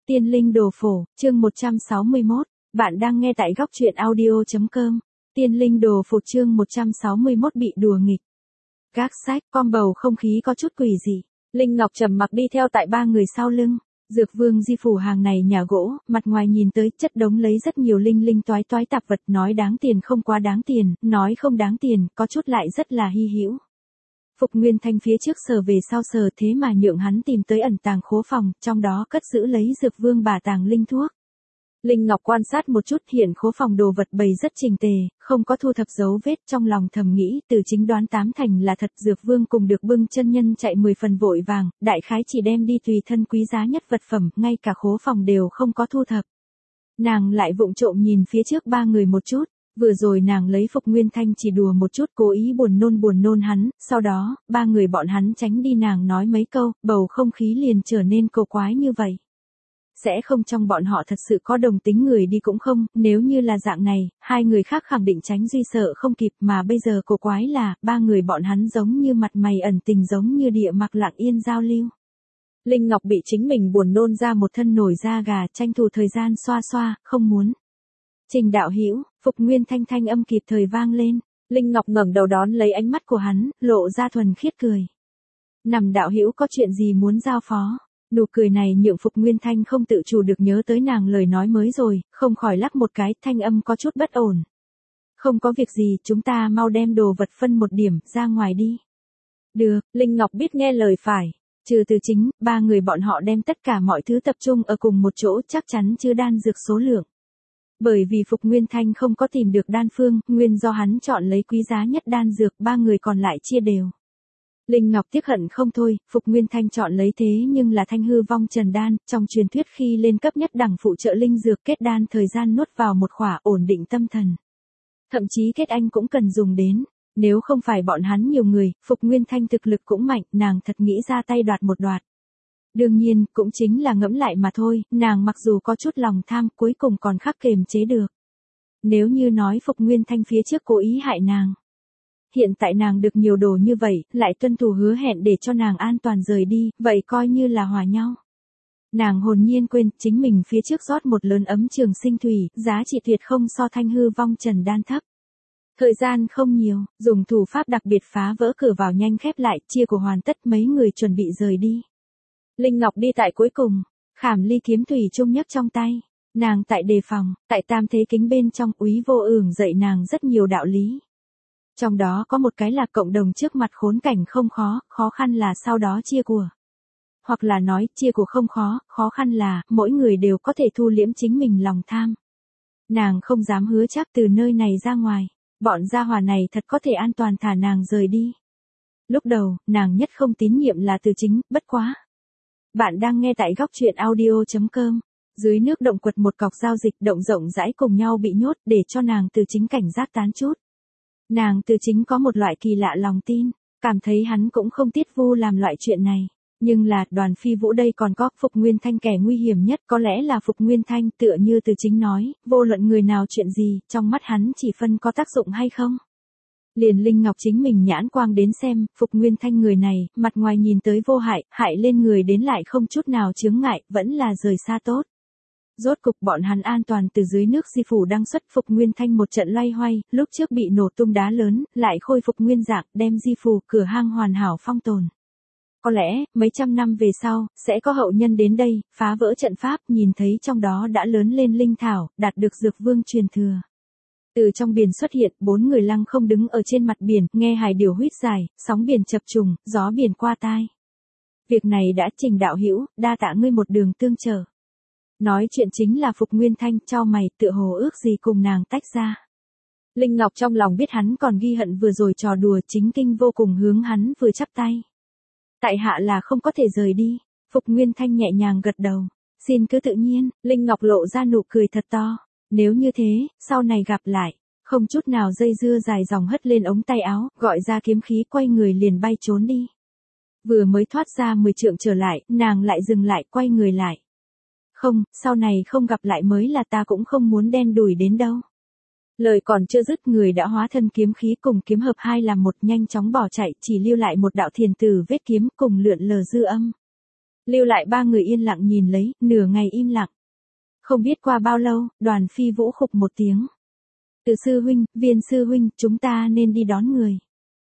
Tiên linh đồ phổ, chương 161, bạn đang nghe tại góc truyện audio.com. Tiên linh đồ phổ chương 161 bị đùa nghịch. Gác sách, con bầu không khí có chút quỷ dị. Linh Ngọc trầm mặc đi theo tại ba người sau lưng. Dược Vương Di phủ hàng này nhà gỗ, mặt ngoài nhìn tới chất đống lấy rất nhiều linh linh toái toái tạp vật, nói đáng tiền không quá đáng tiền, nói không đáng tiền, có chút lại rất là hy hữu. Phục Nguyên Thanh phía trước sờ về sau sờ thế mà nhượng hắn tìm tới ẩn tàng khố phòng, trong đó cất giữ lấy Dược Vương bà tàng linh thuốc. Linh Ngọc quan sát một chút, hiện khố phòng đồ vật bày rất chỉnh tề, không có thu thập dấu vết, trong lòng thầm nghĩ, từ chính đoán tám thành là thật. Dược Vương cùng được bưng chân nhân chạy 10 phần vội vàng, đại khái chỉ đem đi tùy thân quý giá nhất vật phẩm, ngay cả khố phòng đều không có thu thập. Nàng lại vụng trộm nhìn phía trước ba người một chút. Vừa rồi nàng lấy Phục Nguyên Thanh chỉ đùa một chút, cố ý buồn nôn hắn, sau đó, ba người bọn hắn tránh đi nàng nói mấy câu, bầu không khí liền trở nên cổ quái như vậy. Sẽ không trong bọn họ thật sự có đồng tính người đi cũng không, nếu như là dạng này, hai người khác khẳng định tránh Duy sợ không kịp, mà bây giờ cổ quái là, ba người bọn hắn giống như mặt mày ẩn tình, giống như địa mặc lặng yên giao lưu. Linh Ngọc bị chính mình buồn nôn ra một thân nổi da gà, tranh thủ thời gian xoa xoa, không muốn. Trình đạo hữu, Phục Nguyên Thanh thanh âm kịp thời vang lên. Linh Ngọc ngẩng đầu đón lấy ánh mắt của hắn, lộ ra thuần khiết cười. Nằm đạo hữu có chuyện gì muốn giao phó? Nụ cười này nhượng Phục Nguyên Thanh không tự chủ được nhớ tới nàng lời nói mới rồi, không khỏi lắc một cái, thanh âm có chút bất ổn. Không có việc gì, chúng ta mau đem đồ vật phân một điểm, ra ngoài đi. Được, Linh Ngọc biết nghe lời phải. Trừ từ chính, ba người bọn họ đem tất cả mọi thứ tập trung ở cùng một chỗ, chắc chắn chưa đan dược số lượng. Bởi vì Phục Nguyên Thanh không có tìm được đan phương, nguyên do hắn chọn lấy quý giá nhất đan dược, ba người còn lại chia đều. Linh Ngọc tiếc hận không thôi, Phục Nguyên Thanh chọn lấy thế nhưng là thanh hư vong trần đan, trong truyền thuyết khi lên cấp nhất đẳng phụ trợ linh dược, kết đan thời gian nuốt vào một khỏa ổn định tâm thần. Thậm chí kết anh cũng cần dùng đến, nếu không phải bọn hắn nhiều người, Phục Nguyên Thanh thực lực cũng mạnh, nàng thật nghĩ ra tay đoạt một đoạt. Đương nhiên, cũng chính là ngẫm lại mà thôi, nàng mặc dù có chút lòng tham, cuối cùng còn khắc kềm chế được. Nếu như nói Phục Nguyên Thanh phía trước cố ý hại nàng. Hiện tại nàng được nhiều đồ như vậy, lại tuân thủ hứa hẹn để cho nàng an toàn rời đi, vậy coi như là hòa nhau. Nàng hồn nhiên quên, chính mình phía trước rót một lớn ấm trường sinh thủy, giá trị tuyệt không so thanh hư vong trần đan thấp. Thời gian không nhiều, dùng thủ pháp đặc biệt phá vỡ cửa vào nhanh khép lại, chia của hoàn tất, mấy người chuẩn bị rời đi. Linh Ngọc đi tại cuối cùng, khảm ly kiếm thủy chung nhấc trong tay. Nàng tại đề phòng, tại tam thế kính bên trong, Úy Vô Ưởng dạy nàng rất nhiều đạo lý. Trong đó có một cái là cộng đồng trước mặt khốn cảnh không khó, khó khăn là sau đó chia của. Hoặc là nói, chia của không khó, khó khăn là, mỗi người đều có thể thu liễm chính mình lòng tham. Nàng không dám hứa chắc từ nơi này ra ngoài, bọn gia hỏa này thật có thể an toàn thả nàng rời đi. Lúc đầu, nàng nhất không tín nhiệm là Từ Chính, bất quá. Bạn đang nghe tại góc truyện audio.com. Dưới nước động quật một cọc giao dịch động rộng rãi cùng nhau bị nhốt để cho nàng Từ Chính cảnh giác tán chút. Nàng Từ Chính có một loại kỳ lạ lòng tin, cảm thấy hắn cũng không tiết vu làm loại chuyện này. Nhưng là, Đoàn Phi Vũ đây còn có, Phục Nguyên Thanh kẻ nguy hiểm nhất, có lẽ là Phục Nguyên Thanh, tựa như Từ Chính nói, vô luận người nào chuyện gì, trong mắt hắn chỉ phân có tác dụng hay không. Liền Linh Ngọc chính mình nhãn quang đến xem, Phục Nguyên Thanh người này, mặt ngoài nhìn tới vô hại, hại lên người đến lại không chút nào chướng ngại, vẫn là rời xa tốt. Rốt cục bọn hắn an toàn từ dưới nước Di phủ đăng xuất. Phục Nguyên Thanh một trận loay hoay, lúc trước bị nổ tung đá lớn, lại khôi phục nguyên dạng, đem Di phủ cửa hang hoàn hảo phong tồn. Có lẽ, mấy trăm năm về sau, sẽ có hậu nhân đến đây, phá vỡ trận pháp, nhìn thấy trong đó đã lớn lên linh thảo, đạt được Dược Vương truyền thừa. Từ trong biển xuất hiện, 4 người lăng không đứng ở trên mặt biển, nghe hải điểu huýt dài, sóng biển chập trùng, gió biển qua tai. Việc này đã Trình đạo hữu, đa tạ ngươi một đường tương trợ. Nói chuyện chính là Phục Nguyên Thanh, chau mày, tựa hồ ước gì cùng nàng tách ra. Linh Ngọc trong lòng biết hắn còn ghi hận vừa rồi trò đùa, chính kinh vô cùng hướng hắn vừa chắp tay. Tại hạ là không có thể rời đi. Phục Nguyên Thanh nhẹ nhàng gật đầu. Xin cứ tự nhiên. Linh Ngọc lộ ra nụ cười thật to. Nếu như thế, sau này gặp lại. Không chút nào dây dưa dài dòng hất lên ống tay áo, gọi ra kiếm khí, quay người liền bay trốn đi. Vừa mới thoát ra 10 trượng trở lại, nàng lại dừng lại, quay người lại. Không, sau này không gặp lại mới là ta cũng không muốn đen đủi đến đâu. Lời còn chưa dứt, người đã hóa thân kiếm khí cùng kiếm hợp hai làm một, nhanh chóng bỏ chạy, chỉ lưu lại một đạo thiền tử vết kiếm cùng lượn lờ dư âm. Lưu lại ba người yên lặng nhìn lấy, nửa ngày im lặng. Không biết qua bao lâu, Đoàn Phi Vũ khục một tiếng. Từ sư huynh, Viên sư huynh, chúng ta nên đi đón người.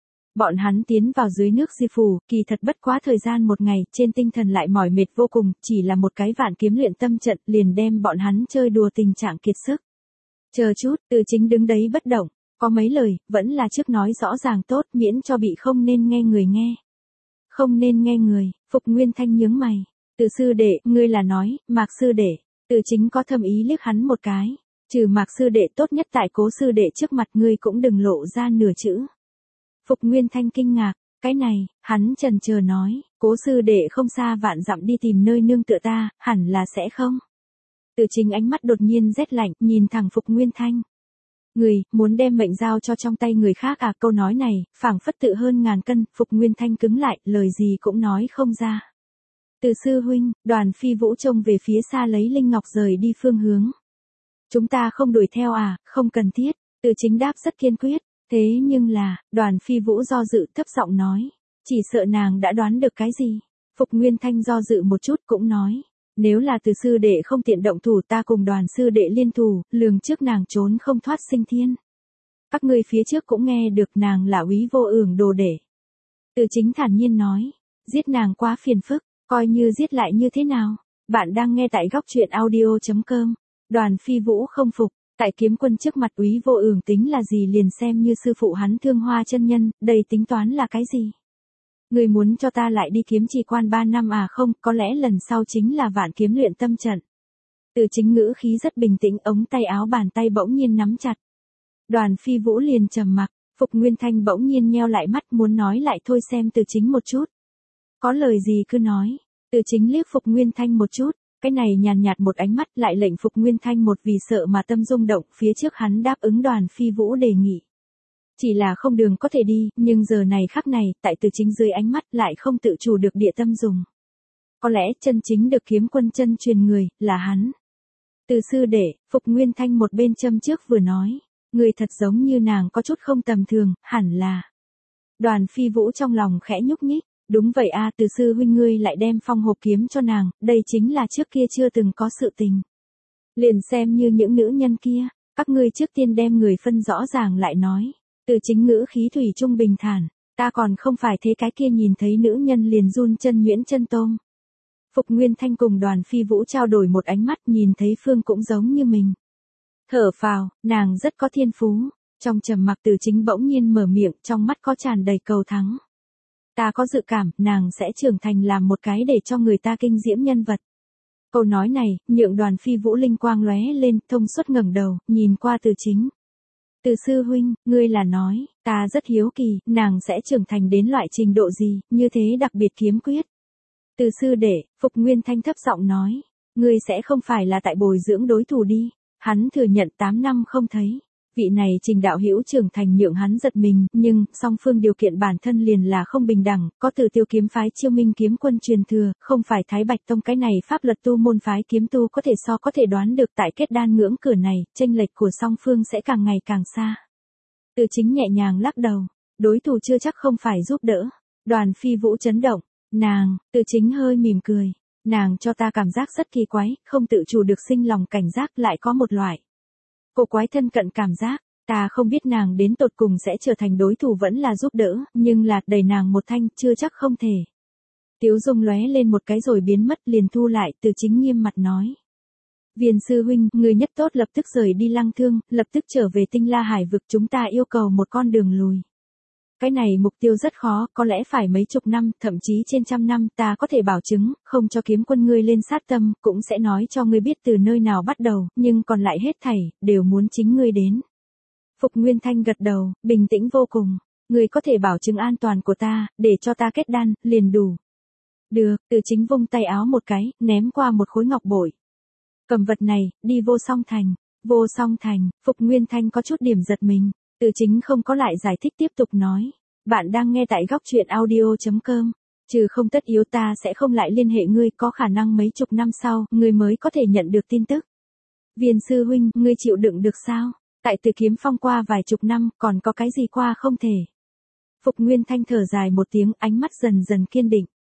Bọn hắn tiến vào dưới nước Di Phủ, kỳ thật bất quá thời gian một ngày, trên tinh thần lại mỏi mệt vô cùng, chỉ là một cái vạn kiếm luyện tâm trận liền đem bọn hắn chơi đùa tình trạng kiệt sức. Chờ chút, Từ Chính đứng đấy bất động, có mấy lời, vẫn là trước nói rõ ràng tốt, miễn cho bị không nên nghe người nghe. Không nên nghe người, Phục Nguyên Thanh nhướng mày. Từ sư đệ, ngươi là nói, Mạc sư đệ. Từ Chính có thâm ý liếc hắn một cái. Trừ Mạc sư đệ tốt nhất tại Cố sư đệ trước mặt ngươi cũng đừng lộ ra nửa chữ. Phục Nguyên Thanh kinh ngạc, cái này, hắn chần chờ nói, Cố sư đệ không xa vạn dặm đi tìm nơi nương tựa ta, hẳn là sẽ không. Từ Chính ánh mắt đột nhiên rét lạnh, nhìn thẳng Phục Nguyên Thanh. Người, muốn đem mệnh giao cho trong tay người khác à, câu nói này, phảng phất tự hơn ngàn cân, Phục Nguyên Thanh cứng lại, lời gì cũng nói không ra. Từ sư huynh, Đoàn Phi Vũ trông về phía xa lấy Linh Ngọc rời đi phương hướng. Chúng ta không đuổi theo à, không cần thiết, Từ Chính đáp rất kiên quyết, thế nhưng là, Đoàn Phi Vũ do dự thấp giọng nói, chỉ sợ nàng đã đoán được cái gì. Phục Nguyên Thanh do dự một chút cũng nói, nếu là Từ sư đệ không tiện động thủ ta cùng Đoàn sư đệ liên thủ, lường trước nàng trốn không thoát sinh thiên. Các ngươi phía trước cũng nghe được nàng là Úy Vô Ưởng đồ đệ. Từ Chính thản nhiên nói, giết nàng quá phiền phức, coi như giết lại như thế nào. Bạn đang nghe tại góc truyện audio.com. Đoàn Phi Vũ không phục, tại kiếm quân trước mặt Úy Vô Ưởng tính là gì liền xem như sư phụ hắn Thương Hoa chân nhân, đây tính toán là cái gì? Người muốn cho ta lại đi kiếm trì quan 3 năm à, không, có lẽ lần sau chính là vạn kiếm luyện tâm trận. Từ Chính ngữ khí rất bình tĩnh, ống tay áo bàn tay bỗng nhiên nắm chặt. Đoàn Phi Vũ liền trầm mặc, Phục Nguyên Thanh bỗng nhiên nheo lại mắt muốn nói lại thôi xem Từ Chính một chút. Có lời gì cứ nói. Từ Chính liếc Phục Nguyên Thanh một chút, cái này nhàn nhạt một ánh mắt lại lệnh Phục Nguyên Thanh một vì sợ mà tâm rung động, phía trước hắn đáp ứng Đoàn Phi Vũ đề nghị. Chỉ là không đường có thể đi, nhưng giờ này khắc này, tại Từ Chính dưới ánh mắt lại không tự chủ được địa tâm dùng. Có lẽ chân chính được kiếm quân chân truyền người, là hắn. Từ sư đệ, Phục Nguyên Thanh một bên châm trước vừa nói, người thật giống như nàng có chút không tầm thường, hẳn là. Đoàn Phi Vũ trong lòng khẽ nhúc nhích, đúng vậy a, Từ sư huynh ngươi lại đem phong hộp kiếm cho nàng, đây chính là trước kia chưa từng có sự tình. Liền xem như những nữ nhân kia, các ngươi trước tiên đem người phân rõ ràng lại nói. Từ Chính ngữ khí thủy trung bình thản, ta còn không phải thế cái kia nhìn thấy nữ nhân liền run chân nhuyễn chân tôm. Phục Nguyên Thanh cùng Đoàn Phi Vũ trao đổi một ánh mắt, nhìn thấy Phương cũng giống như mình. Thở phào, nàng rất có thiên phú. Trong trầm mặc Từ Chính bỗng nhiên mở miệng, trong mắt có tràn đầy cầu thắng. Ta có dự cảm, nàng sẽ trưởng thành làm một cái để cho người ta kinh diễm nhân vật. Câu nói này, nhượng Đoàn Phi Vũ linh quang lóe lên, thông suốt ngẩng đầu, nhìn qua Từ Chính. Từ sư huynh, ngươi là nói, ta rất hiếu kỳ, nàng sẽ trưởng thành đến loại trình độ gì, như thế đặc biệt kiếm quyết. Từ sư đệ, Phục Nguyên Thanh thấp giọng nói, ngươi sẽ không phải là tại bồi dưỡng đối thủ đi. Hắn thừa nhận 8 năm không thấy. Vị này Trình đạo hữu trưởng thành nhượng hắn giật mình, nhưng song phương điều kiện bản thân liền là không bình đẳng, có Từ Tiêu kiếm phái Chiêu Minh kiếm quân truyền thừa, không phải Thái Bạch tông cái này pháp luật tu môn phái kiếm tu có thể đoán được tại kết đan ngưỡng cửa này, chênh lệch của song phương sẽ càng ngày càng xa. Từ Chính nhẹ nhàng lắc đầu, đối thủ chưa chắc không phải giúp đỡ. Đoàn Phi Vũ chấn động, nàng, Từ Chính hơi mỉm cười, nàng cho ta cảm giác rất kỳ quái, không tự chủ được sinh lòng cảnh giác, lại có một loại cổ quái thân cận cảm giác, ta không biết nàng đến tột cùng sẽ trở thành đối thủ vẫn là giúp đỡ, nhưng là đẩy nàng một thanh chưa chắc không thể. Tiếu Dung lóe lên một cái rồi biến mất, liền thu lại. Từ Chính nghiêm mặt nói. Viên sư huynh, người nhất tốt lập tức rời đi Lăng Thương, lập tức trở về Tinh La Hải vực, chúng ta yêu cầu một con đường lùi. Cái này mục tiêu rất khó, có lẽ phải mấy chục năm, thậm chí trên trăm năm, ta có thể bảo chứng, không cho kiếm quân ngươi lên sát tâm, cũng sẽ nói cho ngươi biết từ nơi nào bắt đầu, nhưng còn lại hết thảy, đều muốn chính ngươi đến. Phục Nguyên Thanh gật đầu, bình tĩnh vô cùng. Ngươi có thể bảo chứng an toàn của ta, để cho ta kết đan, liền đủ. Được, Từ Chính vung tay áo một cái, ném qua một khối ngọc bội. Cầm vật này, đi Vô Song Thành. Vô Song Thành, Phục Nguyên Thanh có chút điểm giật mình. Từ Chính không có lại giải thích, tiếp tục nói. Bạn đang nghe tại góc truyện audio.com. Trừ không tất yếu ta sẽ không lại liên hệ ngươi, có khả năng mấy chục năm sau, ngươi mới có thể nhận được tin tức. Viên sư huynh, ngươi chịu đựng được sao? Tại Từ Kiếm Phong qua vài chục năm, còn có cái gì qua không thể? Phục Nguyên Thanh thở dài một tiếng, ánh mắt dần dần kiên định.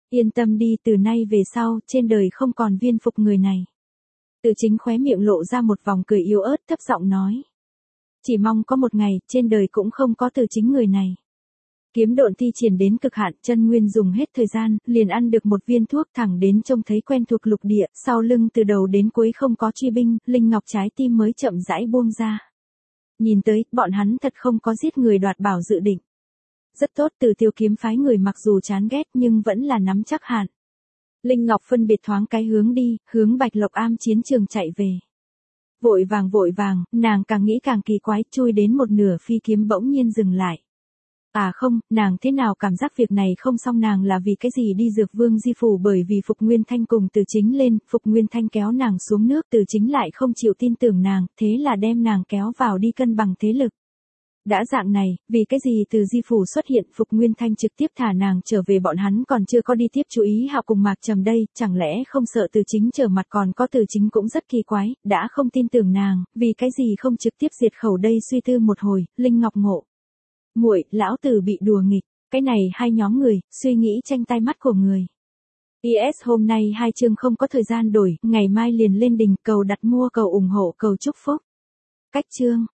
Yên tâm đi, từ nay về sau, trên đời không còn viên phục người này. Từ Chính khóe miệng lộ ra một vòng cười yếu ớt, thấp giọng nói. Chỉ mong có một ngày, trên đời cũng không có Từ Chính người này. Kiếm độn thi triển đến cực hạn, chân nguyên dùng hết thời gian, liền ăn được một viên thuốc, thẳng đến trông thấy quen thuộc lục địa, sau lưng từ đầu đến cuối không có truy binh, Linh Ngọc trái tim mới chậm rãi buông ra. Nhìn tới, bọn hắn thật không có giết người đoạt bảo dự định. Rất tốt, Từ Tiêu kiếm phái người mặc dù chán ghét nhưng vẫn là nắm chắc hạn. Linh Ngọc phân biệt thoáng cái hướng đi, hướng Bạch Lộc Am chiến trường chạy về. Vội vàng, nàng càng nghĩ càng kỳ quái, chui đến một nửa phi kiếm bỗng nhiên dừng lại. À không, nàng thế nào cảm giác việc này không xong, nàng là vì cái gì đi Dược Vương Di Phủ, bởi vì Phục Nguyên Thanh cùng Từ Chính lên, Phục Nguyên Thanh kéo nàng xuống nước, Từ Chính lại không chịu tin tưởng nàng, thế là đem nàng kéo vào đi cân bằng thế lực. Đã dạng này, vì cái gì Từ Di Phủ xuất hiện, Phục Nguyên Thanh trực tiếp thả nàng trở về, bọn hắn còn chưa có đi tiếp chú ý Hạo cùng Mạc Trầm đây, chẳng lẽ không sợ Từ Chính trở mặt, còn có Từ Chính cũng rất kỳ quái, đã không tin tưởng nàng, vì cái gì không trực tiếp diệt khẩu đây, suy tư một hồi, Linh Ngọc ngộ. Muội, lão tử bị đùa nghịch, cái này hai nhóm người, suy nghĩ tranh tai mắt của người. PS hôm nay hai chương không có thời gian đổi, ngày mai liền lên đỉnh, cầu đặt mua, cầu ủng hộ, cầu chúc phúc. Cách chương.